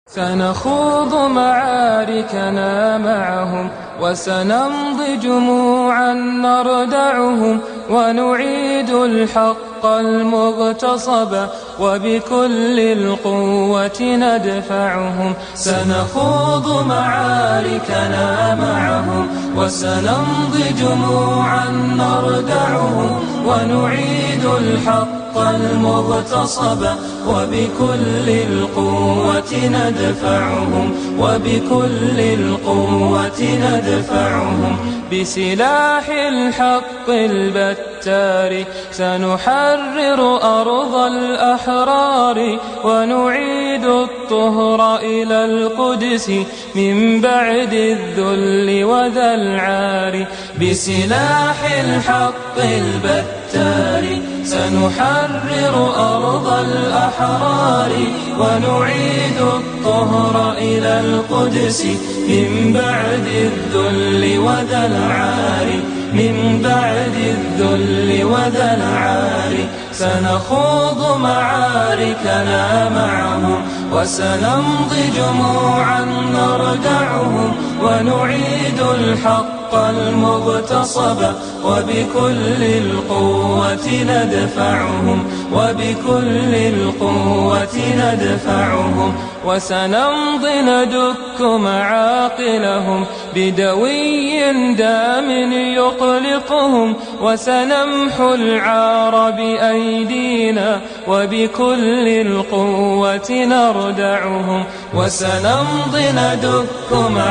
سنخوض معاركنا معهم وسنمضي جموعا نردعهم ونعيد الحق المغتصب وبكل القوة ندفعهم. سنخوض معاركنا معهم وسنمضي جموعا نردعهم ونعيد الحق المغتصب وبكل القوة ندفعهم وبكل القوة ندفعهم. بسلاح الحق البتار سنحرر أرض الأحرار ونعيد الطهر إلى القدس من بعد الذل وذا العار. بسلاح الحق البتار سنحرر أرض الأحرار ونعيد الطهر إلى القدس من بعد الذل وذا العار من بعد الذل وذا العار. سنخوض معاركنا معهم وسنمضي جموعا نردعهم ونعيد الحق المغتصب وبكل القوة ندفعهم وبكل القوة ندفعهم. وسنمضي ندك معاقلهم بدوي دام يقلقهم وسنمحو العار بأيدينا وبكل القوة نردعهم. وسنمضي ندك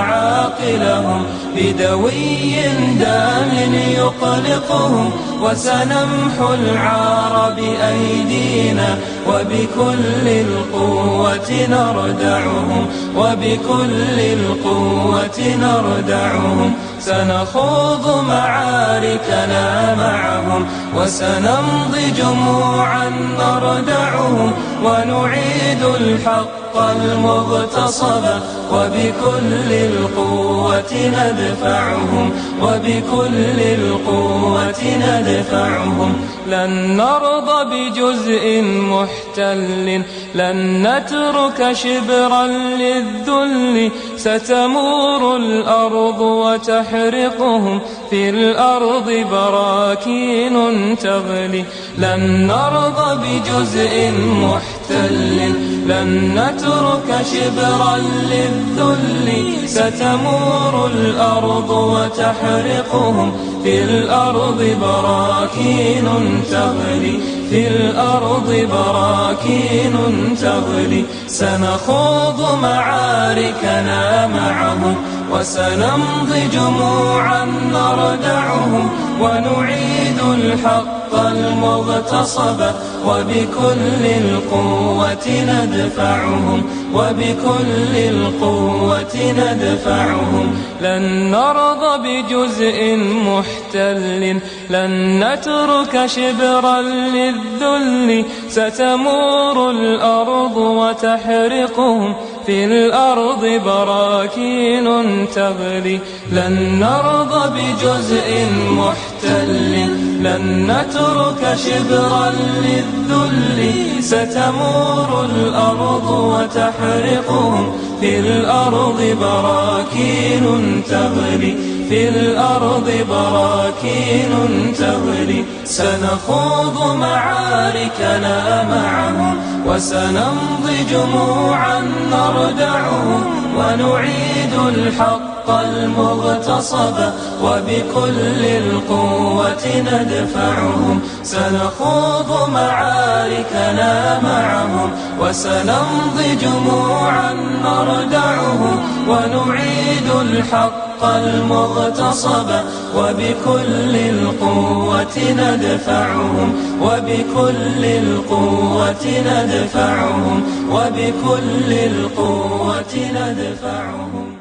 معاقلهم بدوي دام يقلقهم وسنمحو العار بأيدينا وبكل القوة نردعهم وبكل القوة نردعهم. سنخوض معاركنا معهم وسنمضي جموعا نردعهم ونعيد الحق المغتصب وبكل القوة ندفعهم وبكل القوة ندفعهم. لن نرضى بجزء محتل لن نترك شبرا للذل ستمور الأرض وتحرقهم في الأرض براكين تغلي. لن نرضى بجزء محتل لن نترك شبرا للذل ستمور الأرض وتحرقهم في الأرض براكين تغلي في الأرض براكين تغلي. سنخوض معاركنا معهم وسنمضي جموعا نردعهم ونعيد الحق المغتصب وبكل القوة ندفعهم وبكل القوة ندفعهم. لن نرضى بجزء محتل لن نترك شبرا للذل ستمور الأرض وتحرقهم في الأرض براكين تغلي. لن نرضى بجزء محتل لن نترك شبرا للذل ستمور الأرض وتحرقهم في الأرض براكين تغلي في الأرض براكين تغلي. سنخوض معاركنا معهم وسنمضي جموعا نردعهم ونعيد الحق المغتصب وبكل القوة ندفعهم. سنخوض معاركنا معهم وسنمضي جموعا نردعهم ونعيد الحق المغتصب وبكل القوة ندفعهم وبكل القوة ندفعهم وبكل القوة ندفعهم.